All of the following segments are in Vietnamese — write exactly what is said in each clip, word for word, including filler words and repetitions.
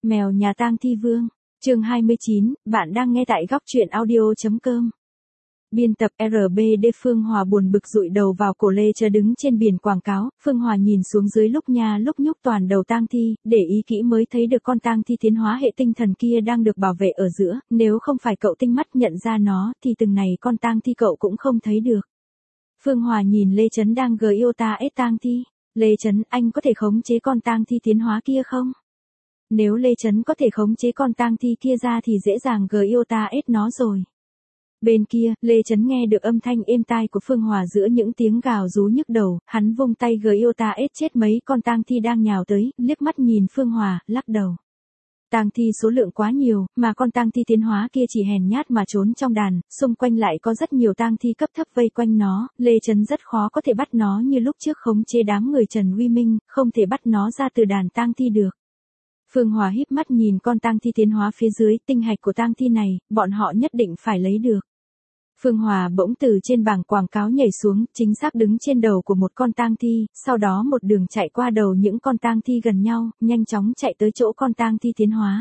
Mèo nhà tang thi vương, chương hai mươi chín, bạn đang nghe tại góc truyện audio.com. Biên tập rờ bê đê Phương Hòa buồn bực dụi đầu vào cổ lê chờ đứng trên biển quảng cáo, Phương Hòa nhìn xuống dưới lúc nha lúc nhúc toàn đầu tang thi, để ý kỹ mới thấy được con tang thi tiến hóa hệ tinh thần kia đang được bảo vệ ở giữa, nếu không phải cậu tinh mắt nhận ra nó thì từng này con tang thi cậu cũng không thấy được. Phương Hòa nhìn Lê Chấn đang gờ yêu ta ết tang thi, Lê Chấn, anh có thể khống chế con tang thi tiến hóa kia không? Nếu Lê Chấn có thể khống chế con tang thi kia ra thì dễ dàng gờ yêu ta ết nó rồi. Bên kia, Lê Chấn nghe được âm thanh êm tai của Phương Hòa giữa những tiếng gào rú nhức đầu, hắn vung tay gờ yêu ta ết chết mấy con tang thi đang nhào tới, liếc mắt nhìn Phương Hòa, lắc đầu. Tang thi số lượng quá nhiều, mà con tang thi tiến hóa kia chỉ hèn nhát mà trốn trong đàn, xung quanh lại có rất nhiều tang thi cấp thấp vây quanh nó, Lê Chấn rất khó có thể bắt nó như lúc trước khống chế đám người Trần Uy Minh, không thể bắt nó ra từ đàn tang thi được. Phương Hòa híp mắt nhìn con tang thi tiến hóa phía dưới, tinh hạch của tang thi này, bọn họ nhất định phải lấy được. Phương Hòa bỗng từ trên bảng quảng cáo nhảy xuống, chính xác đứng trên đầu của một con tang thi, sau đó một đường chạy qua đầu những con tang thi gần nhau, nhanh chóng chạy tới chỗ con tang thi tiến hóa.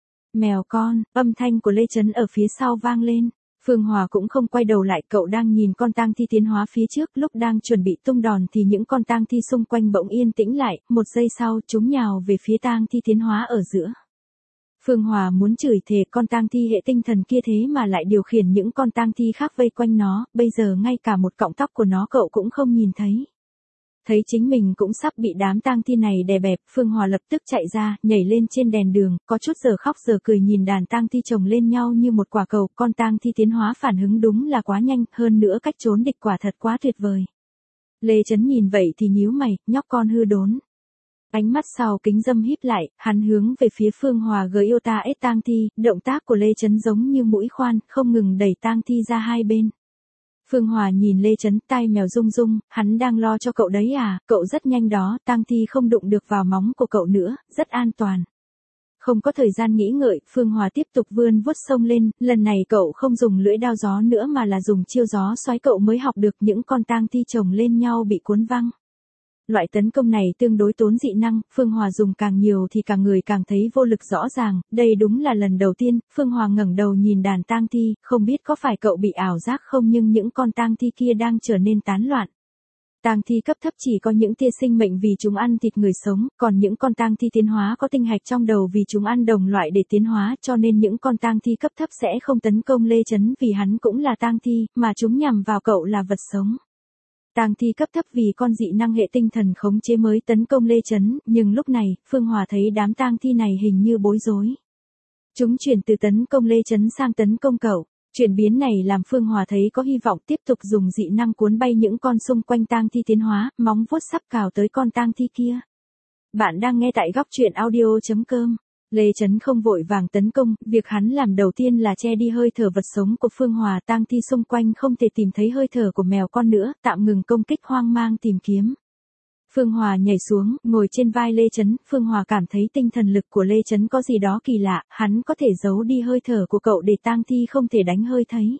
Mèo con, âm thanh của Lê Chấn ở phía sau vang lên. Phương Hòa cũng không quay đầu lại, cậu đang nhìn con tang thi tiến hóa phía trước, lúc đang chuẩn bị tung đòn thì những con tang thi xung quanh bỗng yên tĩnh lại, một giây sau chúng nhào về phía tang thi tiến hóa ở giữa. Phương Hòa muốn chửi thề con tang thi hệ tinh thần kia thế mà lại điều khiển những con tang thi khác vây quanh nó, bây giờ ngay cả một cọng tóc của nó cậu cũng không nhìn thấy. Thấy chính mình cũng sắp bị đám tang thi này đè bẹp, Phương Hòa lập tức chạy ra, nhảy lên trên đèn đường, có chút giờ khóc giờ cười nhìn đàn tang thi chồng lên nhau như một quả cầu, con tang thi tiến hóa phản ứng đúng là quá nhanh, hơn nữa cách trốn địch quả thật quá tuyệt vời. Lê Chấn nhìn vậy thì nhíu mày, nhóc con hư đốn. Ánh mắt sau kính dâm híp lại, hắn hướng về phía Phương Hòa gờ yêu ta ết tang thi, động tác của Lê Chấn giống như mũi khoan, không ngừng đẩy tang thi ra hai bên. Phương Hòa nhìn Lê Chấn, tai mèo rung rung, hắn đang lo cho cậu đấy à, cậu rất nhanh đó, tang thi không đụng được vào móng của cậu nữa, rất an toàn. Không có thời gian nghĩ ngợi, Phương Hòa tiếp tục vươn vuốt sông lên, lần này cậu không dùng lưỡi đao gió nữa mà là dùng chiêu gió xoáy, cậu mới học được những con tang thi chồng lên nhau bị cuốn văng. Loại tấn công này tương đối tốn dị năng, Phương Hòa dùng càng nhiều thì càng người càng thấy vô lực rõ ràng, đây đúng là lần đầu tiên, Phương Hòa ngẩng đầu nhìn đàn tang thi, không biết có phải cậu bị ảo giác không nhưng những con tang thi kia đang trở nên tán loạn. Tang thi cấp thấp chỉ có những tia sinh mệnh vì chúng ăn thịt người sống, còn những con tang thi tiến hóa có tinh hạch trong đầu vì chúng ăn đồng loại để tiến hóa, cho nên những con tang thi cấp thấp sẽ không tấn công Lê Chấn vì hắn cũng là tang thi, mà chúng nhằm vào cậu là vật sống. Tang thi cấp thấp vì con dị năng hệ tinh thần khống chế mới tấn công Lê Chấn, nhưng lúc này, Phương Hòa thấy đám tang thi này hình như bối rối. Chúng chuyển từ tấn công Lê Chấn sang tấn công cậu. Chuyển biến này làm Phương Hòa thấy có hy vọng tiếp tục dùng dị năng cuốn bay những con xung quanh tang thi tiến hóa, móng vuốt sắp cào tới con tang thi kia. Bạn đang nghe tại góc truyện audio.com. Lê Chấn không vội vàng tấn công, việc hắn làm đầu tiên là che đi hơi thở vật sống của Phương Hòa, tang thi xung quanh không thể tìm thấy hơi thở của mèo con nữa, tạm ngừng công kích hoang mang tìm kiếm. Phương Hòa nhảy xuống, ngồi trên vai Lê Chấn, Phương Hòa cảm thấy tinh thần lực của Lê Chấn có gì đó kỳ lạ, hắn có thể giấu đi hơi thở của cậu để tang thi không thể đánh hơi thấy.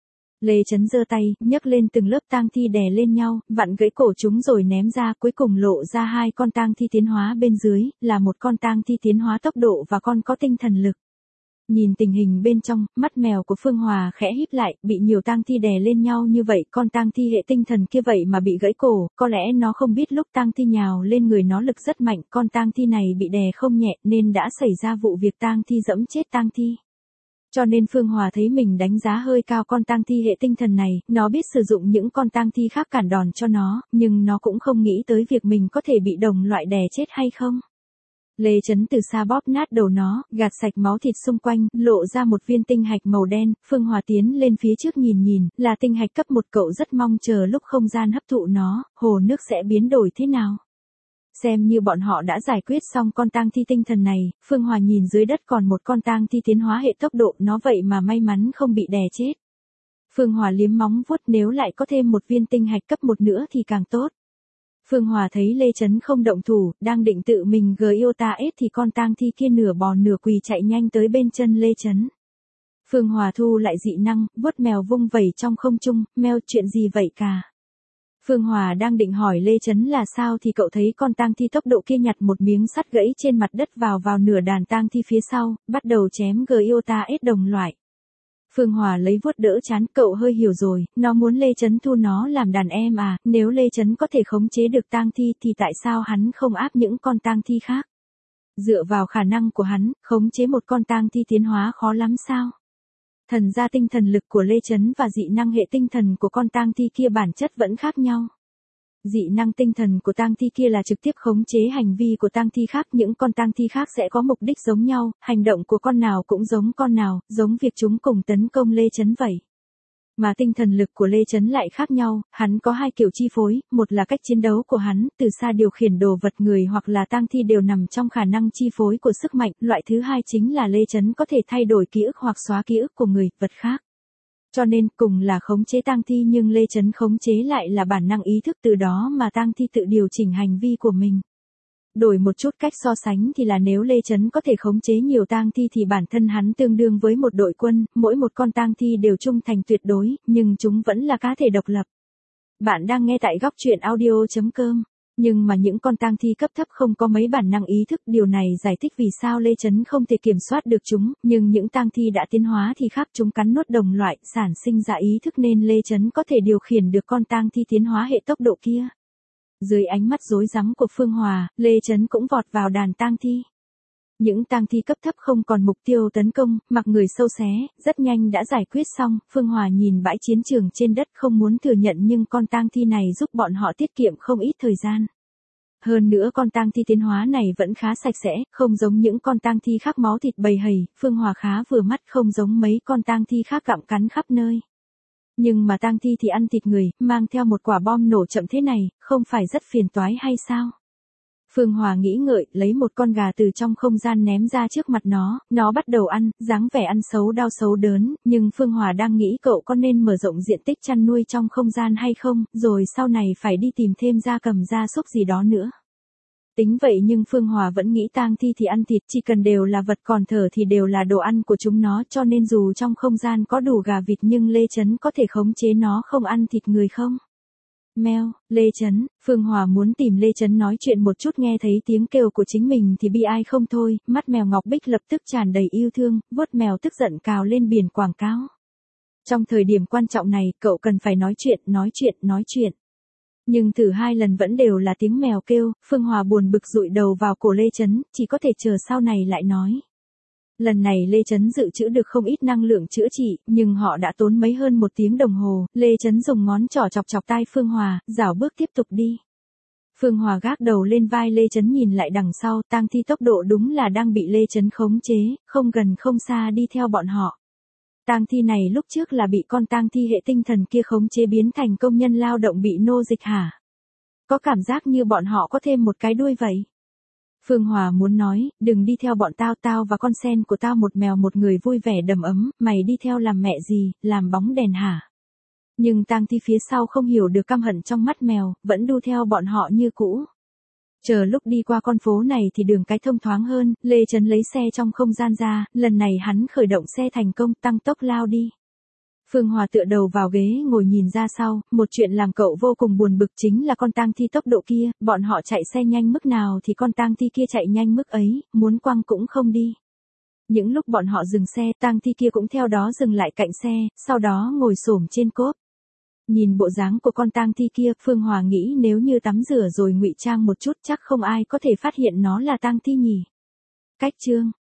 Lê Chấn giơ tay, nhấc lên từng lớp tang thi đè lên nhau, vặn gãy cổ chúng rồi ném ra, cuối cùng lộ ra hai con tang thi tiến hóa bên dưới, là một con tang thi tiến hóa tốc độ và con có tinh thần lực. Nhìn tình hình bên trong, mắt mèo của Phương Hòa khẽ híp lại, bị nhiều tang thi đè lên nhau như vậy, con tang thi hệ tinh thần kia vậy mà bị gãy cổ, có lẽ nó không biết lúc tang thi nhào lên người nó lực rất mạnh, con tang thi này bị đè không nhẹ nên đã xảy ra vụ việc tang thi dẫm chết tang thi. Cho nên Phương Hòa thấy mình đánh giá hơi cao con tang thi hệ tinh thần này, nó biết sử dụng những con tang thi khác cản đòn cho nó, nhưng nó cũng không nghĩ tới việc mình có thể bị đồng loại đè chết hay không. Lê Chấn từ xa bóp nát đầu nó, gạt sạch máu thịt xung quanh, lộ ra một viên tinh hạch màu đen, Phương Hòa tiến lên phía trước nhìn nhìn, là tinh hạch cấp một, cậu rất mong chờ lúc không gian hấp thụ nó, hồ nước sẽ biến đổi thế nào. Xem như bọn họ đã giải quyết xong con tang thi tinh thần này, Phương Hòa nhìn dưới đất còn một con tang thi tiến hóa hệ tốc độ, nó vậy mà may mắn không bị đè chết. Phương Hòa liếm móng vuốt, nếu lại có thêm một viên tinh hạch cấp một nữa thì càng tốt. Phương Hòa thấy Lê Chấn không động thủ, đang định tự mình gờ yêu ta ết thì con tang thi kia nửa bò nửa quỳ chạy nhanh tới bên chân Lê Chấn. Phương Hòa thu lại dị năng, vuốt mèo vung vẩy trong không trung, mèo chuyện gì vậy cả. Phương Hòa đang định hỏi Lê Chấn là sao thì cậu thấy con tang thi tốc độ kia nhặt một miếng sắt gãy trên mặt đất vào vào nửa đàn tang thi phía sau, bắt đầu chém Giota S đồng loại. Phương Hòa lấy vuốt đỡ chán, cậu hơi hiểu rồi, nó muốn Lê Chấn thu nó làm đàn em à, nếu Lê Chấn có thể khống chế được tang thi thì tại sao hắn không áp những con tang thi khác? Dựa vào khả năng của hắn, khống chế một con tang thi tiến hóa khó lắm sao? Thần ra tinh thần lực của Lê Chấn và dị năng hệ tinh thần của con tang thi kia bản chất vẫn khác nhau. Dị năng tinh thần của tang thi kia là trực tiếp khống chế hành vi của tang thi khác, những con tang thi khác sẽ có mục đích giống nhau, hành động của con nào cũng giống con nào, giống việc chúng cùng tấn công Lê Chấn vậy. Mà tinh thần lực của Lê Chấn lại khác nhau, hắn có hai kiểu chi phối, một là cách chiến đấu của hắn, từ xa điều khiển đồ vật người hoặc là tang thi đều nằm trong khả năng chi phối của sức mạnh, loại thứ hai chính là Lê Chấn có thể thay đổi ký ức hoặc xóa ký ức của người, vật khác. Cho nên, cùng là khống chế tang thi nhưng Lê Chấn khống chế lại là bản năng ý thức, từ đó mà tang thi tự điều chỉnh hành vi của mình. Đổi một chút cách so sánh thì là nếu Lê Chấn có thể khống chế nhiều tang thi thì bản thân hắn tương đương với một đội quân, mỗi một con tang thi đều trung thành tuyệt đối, nhưng chúng vẫn là cá thể độc lập. Bạn đang nghe tại góc truyện audio chấm com. Nhưng mà những con tang thi cấp thấp không có mấy bản năng ý thức, điều này giải thích vì sao Lê Chấn không thể kiểm soát được chúng, nhưng những tang thi đã tiến hóa thì khác, chúng cắn nuốt đồng loại, sản sinh ra ý thức nên Lê Chấn có thể điều khiển được con tang thi tiến hóa hệ tốc độ kia. Dưới ánh mắt rối rắm của Phương Hòa, Lê Chấn cũng vọt vào đàn tang thi. Những tang thi cấp thấp không còn mục tiêu tấn công, mặc người sâu xé, rất nhanh đã giải quyết xong. Phương Hòa nhìn bãi chiến trường trên đất không muốn thừa nhận nhưng con tang thi này giúp bọn họ tiết kiệm không ít thời gian. Hơn nữa con tang thi tiến hóa này vẫn khá sạch sẽ, không giống những con tang thi khác máu thịt bầy hầy, Phương Hòa khá vừa mắt, không giống mấy con tang thi khác gặm cắn khắp nơi. Nhưng mà tang thi thì ăn thịt người, mang theo một quả bom nổ chậm thế này, không phải rất phiền toái hay sao? Phương Hòa nghĩ ngợi, lấy một con gà từ trong không gian ném ra trước mặt nó, nó bắt đầu ăn, dáng vẻ ăn xấu đau xấu đớn, nhưng Phương Hòa đang nghĩ cậu có nên mở rộng diện tích chăn nuôi trong không gian hay không, rồi sau này phải đi tìm thêm gia cầm gia súc gì đó nữa. Tính vậy nhưng Phương Hòa vẫn nghĩ tang thi thì ăn thịt, chỉ cần đều là vật còn thở thì đều là đồ ăn của chúng nó, cho nên dù trong không gian có đủ gà vịt nhưng Lê Chấn có thể khống chế nó không ăn thịt người không? Meo, Lê Chấn, Phương Hòa muốn tìm Lê Chấn nói chuyện một chút, nghe thấy tiếng kêu của chính mình thì bi ai không thôi, mắt mèo Ngọc Bích lập tức tràn đầy yêu thương, vuốt mèo tức giận cào lên biển quảng cáo. Trong thời điểm quan trọng này, cậu cần phải nói chuyện, nói chuyện, nói chuyện. Nhưng thử hai lần vẫn đều là tiếng mèo kêu, Phương Hòa buồn bực dụi đầu vào cổ Lê Chấn, chỉ có thể chờ sau này lại nói. Lần này Lê Chấn dự trữ được không ít năng lượng chữa trị, nhưng họ đã tốn mấy hơn một tiếng đồng hồ, Lê Chấn dùng ngón trỏ chọc chọc tai Phương Hòa, rảo bước tiếp tục đi. Phương Hòa gác đầu lên vai Lê Chấn nhìn lại đằng sau, tang thi tốc độ đúng là đang bị Lê Chấn khống chế, không gần không xa đi theo bọn họ. Tang thi này lúc trước là bị con tang thi hệ tinh thần kia khống chế biến thành công nhân lao động bị nô dịch hả? Có cảm giác như bọn họ có thêm một cái đuôi vậy. Phương Hòa muốn nói, đừng đi theo bọn tao, tao và con sen của tao một mèo một người vui vẻ đầm ấm, mày đi theo làm mẹ gì, làm bóng đèn hả? Nhưng tang thi phía sau không hiểu được căm hận trong mắt mèo, vẫn đu theo bọn họ như cũ. Chờ lúc đi qua con phố này thì đường cái thông thoáng hơn, Lê Chấn lấy xe trong không gian ra, lần này hắn khởi động xe thành công, tăng tốc lao đi. Phương Hòa tựa đầu vào ghế ngồi nhìn ra sau, một chuyện làm cậu vô cùng buồn bực chính là con tang thi tốc độ kia, bọn họ chạy xe nhanh mức nào thì con tang thi kia chạy nhanh mức ấy, muốn quăng cũng không đi. Những lúc bọn họ dừng xe, tang thi kia cũng theo đó dừng lại cạnh xe, sau đó ngồi xổm trên cốp. Nhìn bộ dáng của con tang thi kia, Phương Hòa nghĩ nếu như tắm rửa rồi ngụy trang một chút chắc không ai có thể phát hiện nó là tang thi nhỉ. Cách chương